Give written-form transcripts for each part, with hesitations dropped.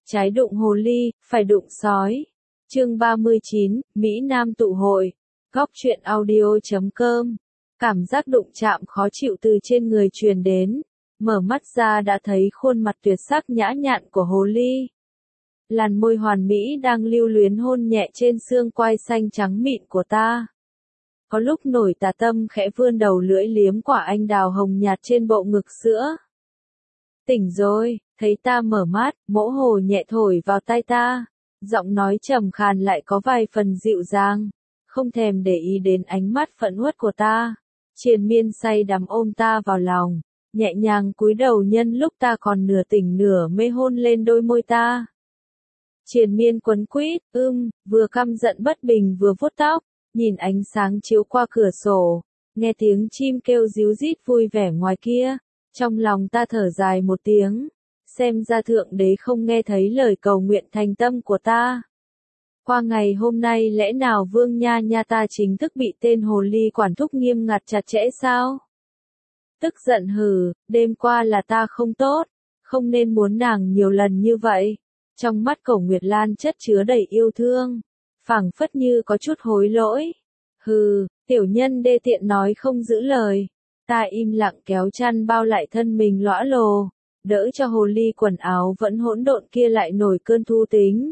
Trái đụng hồ ly, phải đụng sói. Chương 39, Mỹ Nam tụ hội. Góc truyện audio.com. Cảm giác đụng chạm khó chịu từ trên người truyền đến. Mở mắt ra đã thấy khuôn mặt tuyệt sắc nhã nhặn của hồ ly. Làn môi hoàn mỹ đang lưu luyến hôn nhẹ trên xương quai xanh trắng mịn của ta. Có lúc nổi tà tâm khẽ vươn đầu lưỡi liếm quả anh đào hồng nhạt trên bộ ngực sữa. Tỉnh rồi, thấy ta mở mắt, mỗ hồ nhẹ thổi vào tai ta. Giọng nói trầm khàn lại có vài phần dịu dàng. Không thèm để ý đến ánh mắt phẫn uất của ta. Triền miên say đắm ôm ta vào lòng. Nhẹ nhàng cúi đầu nhân lúc ta còn nửa tỉnh nửa mê hôn lên đôi môi ta. Triền miên quấn quýt, vừa căm giận bất bình vừa vuốt tóc. Nhìn ánh sáng chiếu qua cửa sổ. Nghe tiếng chim kêu ríu rít vui vẻ ngoài kia. Trong lòng ta thở dài một tiếng, xem ra Thượng Đế không nghe thấy lời cầu nguyện thành tâm của ta. Qua ngày hôm nay lẽ nào Vương Nha Nha ta chính thức bị tên hồ ly quản thúc nghiêm ngặt chặt chẽ sao? Tức giận hừ, đêm qua là ta không tốt, không nên muốn nàng nhiều lần như vậy. Trong mắt Cổ Nguyệt Lan chất chứa đầy yêu thương, phảng phất như có chút hối lỗi. Hừ, tiểu nhân đê tiện nói không giữ lời. Ta im lặng kéo chăn bao lại thân mình lõa lồ, đỡ cho hồ ly quần áo vẫn hỗn độn kia lại nổi cơn thu tính.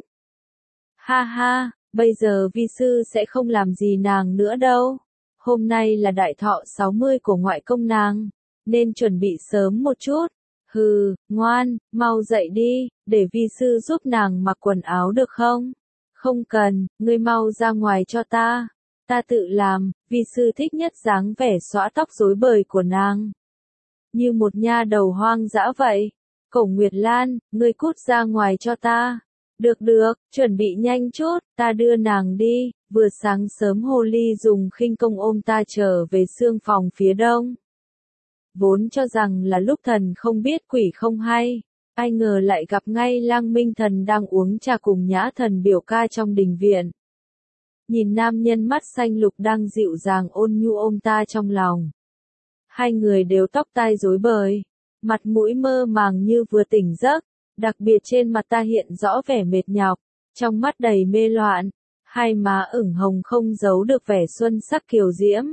Ha ha, bây giờ vi sư sẽ không làm gì nàng nữa đâu. Hôm nay là đại thọ 60 của ngoại công nàng, nên chuẩn bị sớm một chút. Hừ, ngoan, mau dậy đi, để vi sư giúp nàng mặc quần áo được không? Không cần, ngươi mau ra ngoài cho ta. Ta tự làm, vi sư thích nhất dáng vẻ xõa tóc rối bời của nàng. Như một nha đầu hoang dã vậy. Cổ Nguyệt Lan, ngươi cút ra ngoài cho ta. Được, chuẩn bị nhanh chút, ta đưa nàng đi. Vừa sáng sớm hồ ly dùng khinh công ôm ta trở về xương phòng phía đông. Vốn cho rằng là lúc thần không biết quỷ không hay. Ai ngờ lại gặp ngay Lang Minh Thần đang uống trà cùng Nhã Thần biểu ca trong đình viện. Nhìn nam nhân mắt xanh lục đang dịu dàng ôn nhu ôm ta trong lòng. Hai người đều tóc tai rối bời, mặt mũi mơ màng như vừa tỉnh giấc, đặc biệt trên mặt ta hiện rõ vẻ mệt nhọc, trong mắt đầy mê loạn, hai má ửng hồng không giấu được vẻ xuân sắc kiều diễm.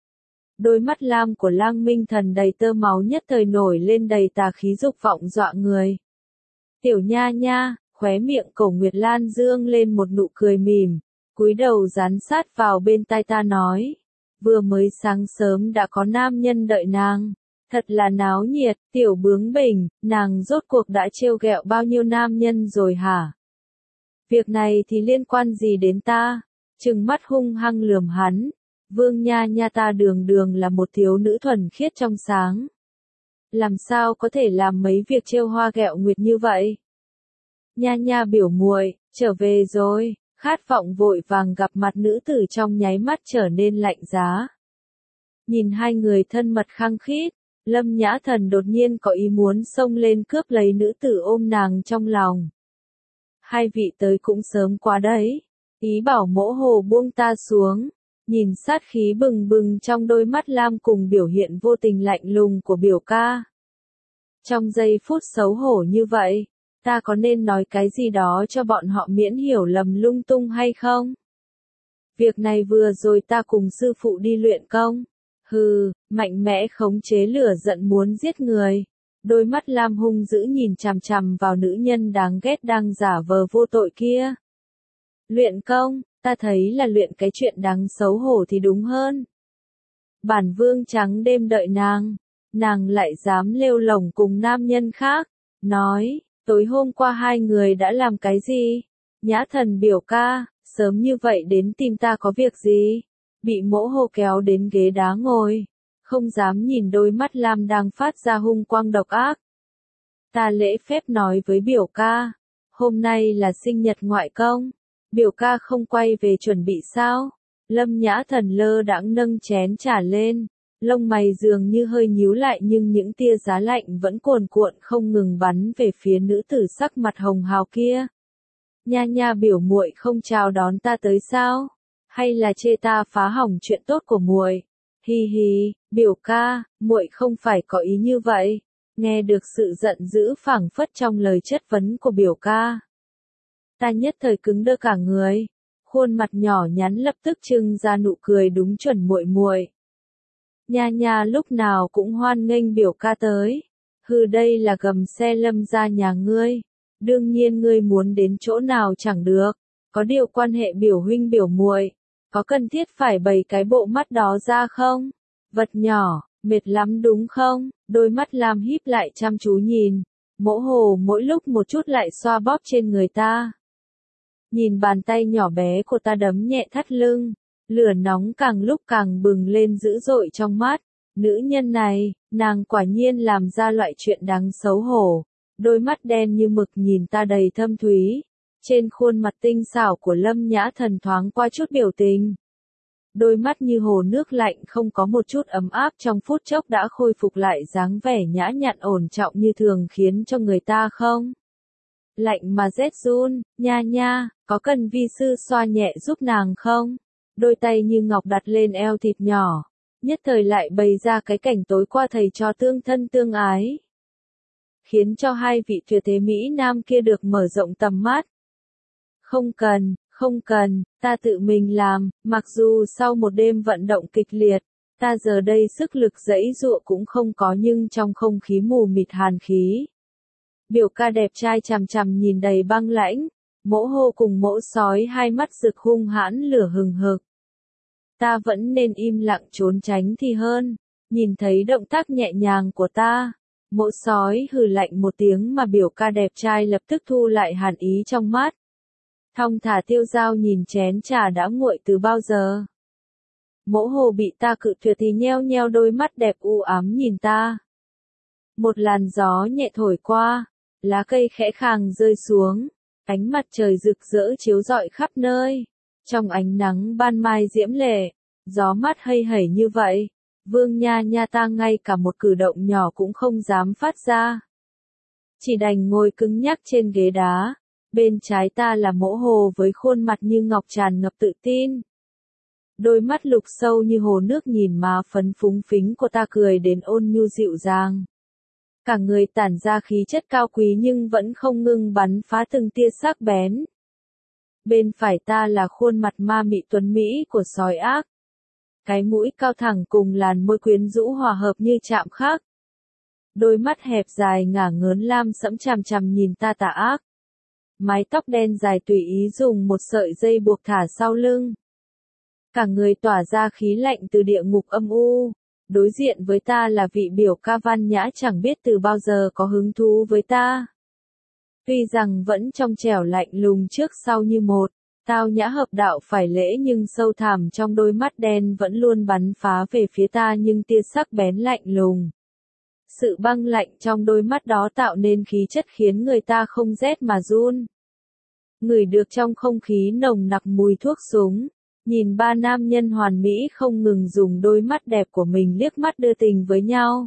Đôi mắt lam của Lang Minh Thần đầy tơ máu nhất thời nổi lên đầy tà khí dục vọng dọa người. Tiểu Nha Nha, khóe miệng Cổ Nguyệt Lan dương lên một nụ cười mỉm. Cúi đầu dán sát vào bên tai ta nói, vừa mới sáng sớm đã có nam nhân đợi nàng, thật là náo nhiệt, tiểu bướng bỉnh, nàng rốt cuộc đã trêu ghẹo bao nhiêu nam nhân rồi hả? Việc này thì liên quan gì đến ta? Trừng mắt hung hăng lườm hắn, Vương Nha Nha ta đường là một thiếu nữ thuần khiết trong sáng. Làm sao có thể làm mấy việc trêu hoa ghẹo nguyệt như vậy? Nha Nha biểu muội, trở về rồi. Khát vọng vội vàng gặp mặt nữ tử trong nháy mắt trở nên lạnh giá. Nhìn hai người thân mật khăng khít, Lâm Nhã Thần đột nhiên có ý muốn xông lên cướp lấy nữ tử ôm nàng trong lòng. Hai vị tới cũng sớm quá đấy, ý bảo mỗ hồ buông ta xuống, nhìn sát khí bừng bừng trong đôi mắt lam cùng biểu hiện vô tình lạnh lùng của biểu ca. Trong giây phút xấu hổ như vậy, ta có nên nói cái gì đó cho bọn họ miễn hiểu lầm lung tung hay không? Việc này vừa rồi ta cùng sư phụ đi luyện công. Hừ, mạnh mẽ khống chế lửa giận muốn giết người. Đôi mắt lam hung dữ nhìn chằm chằm vào nữ nhân đáng ghét đang giả vờ vô tội kia. Luyện công, ta thấy là luyện cái chuyện đáng xấu hổ thì đúng hơn. Bản vương trắng đêm đợi nàng lại dám lêu lổng cùng nam nhân khác, nói. Tối hôm qua hai người đã làm cái gì? Nhã Thần biểu ca, sớm như vậy đến tìm ta có việc gì? Bị mỗ hồ kéo đến ghế đá ngồi, không dám nhìn đôi mắt lam đang phát ra hung quang độc ác. Ta lễ phép nói với biểu ca, hôm nay là sinh nhật ngoại công, biểu ca không quay về chuẩn bị sao? Lâm Nhã Thần lơ đãng nâng chén trà lên. Lông mày dường như hơi nhíu lại nhưng những tia giá lạnh vẫn cuồn cuộn không ngừng bắn về phía nữ tử sắc mặt hồng hào kia. Nha Nha biểu muội không chào đón ta tới sao? Hay là chê ta phá hỏng chuyện tốt của muội? Hi hi, biểu ca, muội không phải có ý như vậy. Nghe được sự giận dữ phảng phất trong lời chất vấn của biểu ca, Ta nhất thời cứng đơ cả người. Khuôn mặt nhỏ nhắn lập tức trưng ra nụ cười đúng chuẩn muội muội. Nha nha lúc nào cũng hoan nghênh biểu ca tới. Hừ, đây là gầm xe Lâm gia nhà ngươi. Đương nhiên ngươi muốn đến chỗ nào chẳng được. Có điều quan hệ biểu huynh biểu muội, có cần thiết phải bày cái bộ mắt đó ra không? Vật nhỏ, mệt lắm đúng không? Đôi mắt Lam híp lại chăm chú nhìn. Mỗ Hồ mỗi lúc một chút lại xoa bóp trên người ta. Nhìn bàn tay nhỏ bé của ta đấm nhẹ thắt lưng, lửa nóng càng lúc càng bừng lên dữ dội trong mắt. Nữ nhân này, nàng quả nhiên làm ra loại chuyện đáng xấu hổ. Đôi mắt đen như mực nhìn ta đầy thâm thúy. Trên khuôn mặt tinh xảo của Lâm Nhã Thần thoáng qua chút biểu tình. Đôi mắt như hồ nước lạnh không có một chút ấm áp trong phút chốc đã khôi phục lại dáng vẻ nhã nhặn ổn trọng như thường khiến cho người ta không lạnh mà rét run. Nha nha, có cần vi sư xoa nhẹ giúp nàng không? Đôi tay như ngọc đặt lên eo thịt nhỏ, nhất thời lại bày ra cái cảnh tối qua thầy trò tương thân tương ái, khiến cho hai vị tuyệt thế Mỹ Nam kia được mở rộng tầm mắt. Không cần, ta tự mình làm, mặc dù sau một đêm vận động kịch liệt, ta giờ đây sức lực giãy giụa cũng không có nhưng trong không khí mù mịt hàn khí. Biểu ca đẹp trai chằm chằm nhìn đầy băng lãnh, Mỗ Hồ cùng Mỗ Sói hai mắt rực hung hãn lửa hừng hực. Ta vẫn nên im lặng trốn tránh thì hơn, nhìn thấy động tác nhẹ nhàng của ta. Mỗ Sói hừ lạnh một tiếng mà biểu ca đẹp trai lập tức thu lại hàn ý trong mắt. Thong thả tiêu dao nhìn chén trà đã nguội từ bao giờ. Mỗ Hồ bị ta cự tuyệt thì nheo nheo đôi mắt đẹp u ám nhìn ta. Một làn gió nhẹ thổi qua, lá cây khẽ khàng rơi xuống, ánh mặt trời rực rỡ chiếu rọi khắp nơi. Trong ánh nắng ban mai diễm lệ, gió mát hây hẩy như vậy, Vương Nha Nha ta ngay cả một cử động nhỏ cũng không dám phát ra. Chỉ đành ngồi cứng nhắc trên ghế đá. Bên trái ta là Mỗ Hồ với khuôn mặt như ngọc tràn ngập tự tin. Đôi mắt lục sâu như hồ nước nhìn má phấn phúng phính của ta cười đến ôn nhu dịu dàng. Cả người tản ra khí chất cao quý nhưng vẫn không ngừng bắn phá từng tia sắc bén. Bên phải ta là khuôn mặt ma mị tuấn mỹ của sói ác. Cái mũi cao thẳng cùng làn môi quyến rũ hòa hợp như chạm khắc. Đôi mắt hẹp dài ngả ngớn lam sẫm chằm chằm nhìn ta tà ác. Mái tóc đen dài tùy ý dùng một sợi dây buộc thả sau lưng. Cả người tỏa ra khí lạnh từ địa ngục âm u. Đối diện với ta là vị biểu ca văn nhã chẳng biết từ bao giờ có hứng thú với ta. Tuy rằng vẫn trong trẻo lạnh lùng trước sau như một, tao nhã hợp đạo phải lễ nhưng sâu thẳm trong đôi mắt đen vẫn luôn bắn phá về phía ta nhưng tia sắc bén lạnh lùng. Sự băng lạnh trong đôi mắt đó tạo nên khí chất khiến người ta không rét mà run. Ngửi được trong không khí nồng nặc mùi thuốc súng, nhìn ba nam nhân hoàn mỹ không ngừng dùng đôi mắt đẹp của mình liếc mắt đưa tình với nhau.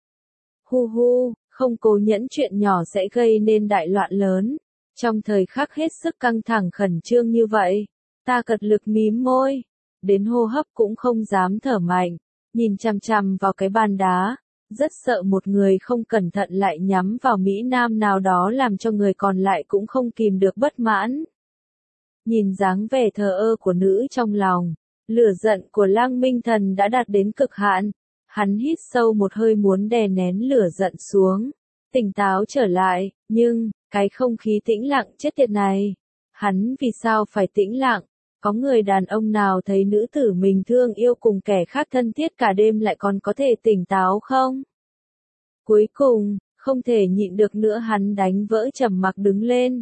Hu hu, không cố nhẫn chuyện nhỏ sẽ gây nên đại loạn lớn. Trong thời khắc hết sức căng thẳng khẩn trương như vậy, ta cật lực mím môi, đến hô hấp cũng không dám thở mạnh, nhìn chằm chằm vào cái bàn đá. Rất sợ một người không cẩn thận lại nhắm vào Mỹ Nam nào đó làm cho người còn lại cũng không kìm được bất mãn. Nhìn dáng vẻ thờ ơ của nữ trong lòng, lửa giận của Lăng Minh Thần đã đạt đến cực hạn. Hắn hít sâu một hơi muốn đè nén lửa giận xuống, tỉnh táo trở lại, nhưng, cái không khí tĩnh lặng chết tiệt này. Hắn vì sao phải tĩnh lặng? Có người đàn ông nào thấy nữ tử mình thương yêu cùng kẻ khác thân thiết cả đêm lại còn có thể tỉnh táo không? Cuối cùng, không thể nhịn được nữa hắn đánh vỡ trầm mặc đứng lên.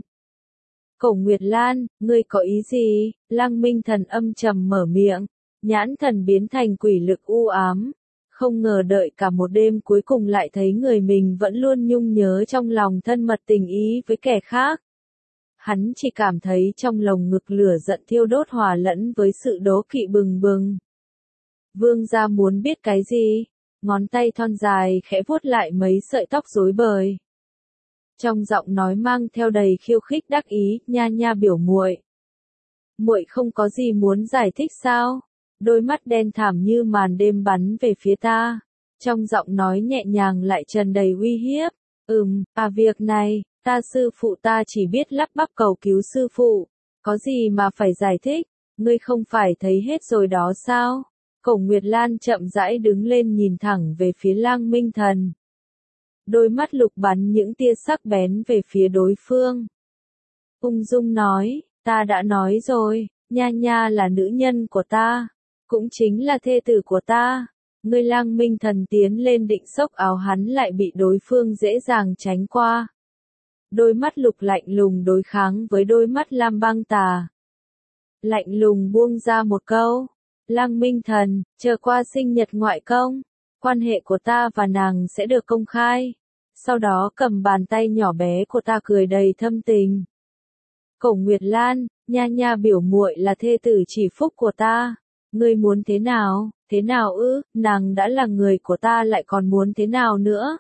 Cổ Nguyệt Lan, ngươi có ý gì? Lăng Minh Thần âm trầm mở miệng, nhãn thần biến thành quỷ lực u ám. Không ngờ đợi cả một đêm cuối cùng lại thấy người mình vẫn luôn nhung nhớ trong lòng thân mật tình ý với kẻ khác. Hắn chỉ cảm thấy trong lồng ngực lửa giận thiêu đốt hòa lẫn với sự đố kỵ bừng bừng. Vương gia muốn biết cái gì? Ngón tay thon dài khẽ vuốt lại mấy sợi tóc rối bời. Trong giọng nói mang theo đầy khiêu khích đắc ý, nha nha biểu muội. Muội không có gì muốn giải thích sao? Đôi mắt đen thẳm như màn đêm bắn về phía ta. Trong giọng nói nhẹ nhàng lại tràn đầy uy hiếp. Việc này, Ta sư phụ ta chỉ biết lắp bắp cầu cứu sư phụ. Có gì mà phải giải thích, ngươi không phải thấy hết rồi đó sao? Cổ Nguyệt Lan chậm rãi đứng lên nhìn thẳng về phía Lang Minh Thần. Đôi mắt lục bắn những tia sắc bén về phía đối phương. Ung dung nói, ta đã nói rồi, Nha Nha là nữ nhân của ta, cũng chính là thê tử của ta. Ngươi Lang Minh Thần tiến lên định xốc áo hắn lại bị đối phương dễ dàng tránh qua. Đôi mắt lục lạnh lùng đối kháng với đôi mắt Lam Băng Tà. Lạnh lùng buông ra một câu. Lang Minh Thần, chờ qua sinh nhật ngoại công, quan hệ của ta và nàng sẽ được công khai. Sau đó cầm bàn tay nhỏ bé của ta cười đầy thâm tình. Cổ Nguyệt Lan, Nha Nha biểu muội là thê tử chỉ phúc của ta. Ngươi muốn thế nào? Thế nào ư? Nàng đã là người của ta lại còn muốn thế nào nữa?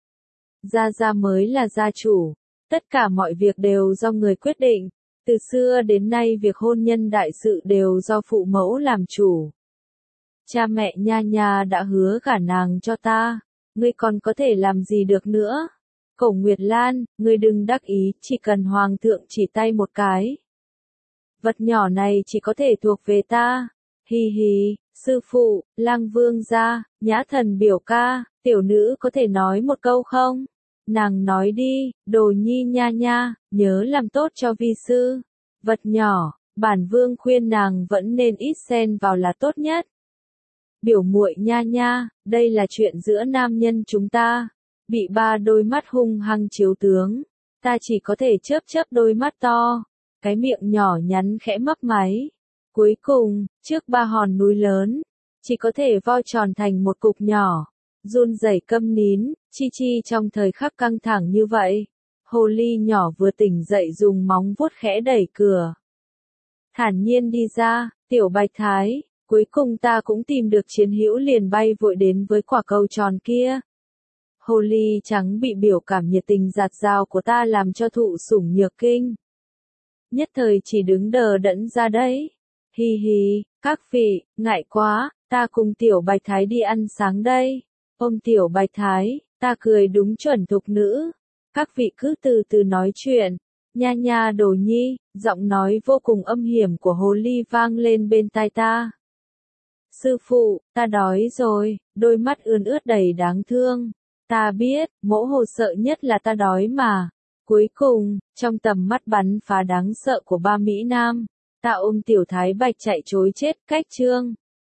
Gia Gia mới là gia chủ. Tất cả mọi việc đều do người quyết định. Từ xưa đến nay việc hôn nhân đại sự đều do phụ mẫu làm chủ. Cha mẹ Nha Nha đã hứa gả nàng cho ta. Ngươi còn có thể làm gì được nữa? Cổ Nguyệt Lan, ngươi đừng đắc ý, chỉ cần hoàng thượng chỉ tay một cái. Vật nhỏ này chỉ có thể thuộc về ta. Hi hi, sư phụ, Lang Vương gia, Nhã Thần biểu ca, tiểu nữ có thể nói một câu không? Nàng nói đi, đồ nhi Nha Nha, nhớ làm tốt cho vi sư. Vật nhỏ, bản vương khuyên nàng vẫn nên ít xen vào là tốt nhất. Biểu muội Nha Nha, đây là chuyện giữa nam nhân chúng ta. Bị ba đôi mắt hung hăng chiếu tướng, ta chỉ có thể chớp chớp đôi mắt to, cái miệng nhỏ nhắn khẽ mấp máy. Cuối cùng, trước ba hòn núi lớn, chỉ có thể vo tròn thành một cục nhỏ. Run rẩy câm nín, Chi Chi trong thời khắc căng thẳng như vậy. Hồ ly nhỏ vừa tỉnh dậy dùng móng vuốt khẽ đẩy cửa. Thản nhiên đi ra, tiểu Bạch Thái, cuối cùng ta cũng tìm được chiến hữu liền bay vội đến với quả cầu tròn kia. Hồ ly trắng bị biểu cảm nhiệt tình dạt dào của ta làm cho thụ sủng nhược kinh. Nhất thời chỉ đứng đờ đẫn ra đấy. Hi hi, các vị, ngại quá, ta cùng tiểu Bạch Thái đi ăn sáng đây. Ôm tiểu Bạch Thái, ta cười đúng chuẩn thục nữ. Các vị cứ từ từ nói chuyện. Nha Nha đồ nhi, giọng nói vô cùng âm hiểm của hồ ly vang lên bên tai ta. Sư phụ, ta đói rồi, đôi mắt ươn ướt đầy đáng thương. Ta biết, mỗ hồ sợ nhất là ta đói mà. Cuối cùng, trong tầm mắt bắn phá đáng sợ của ba Mỹ Nam, ta ôm tiểu Thái Bạch chạy trối chết, cách chương.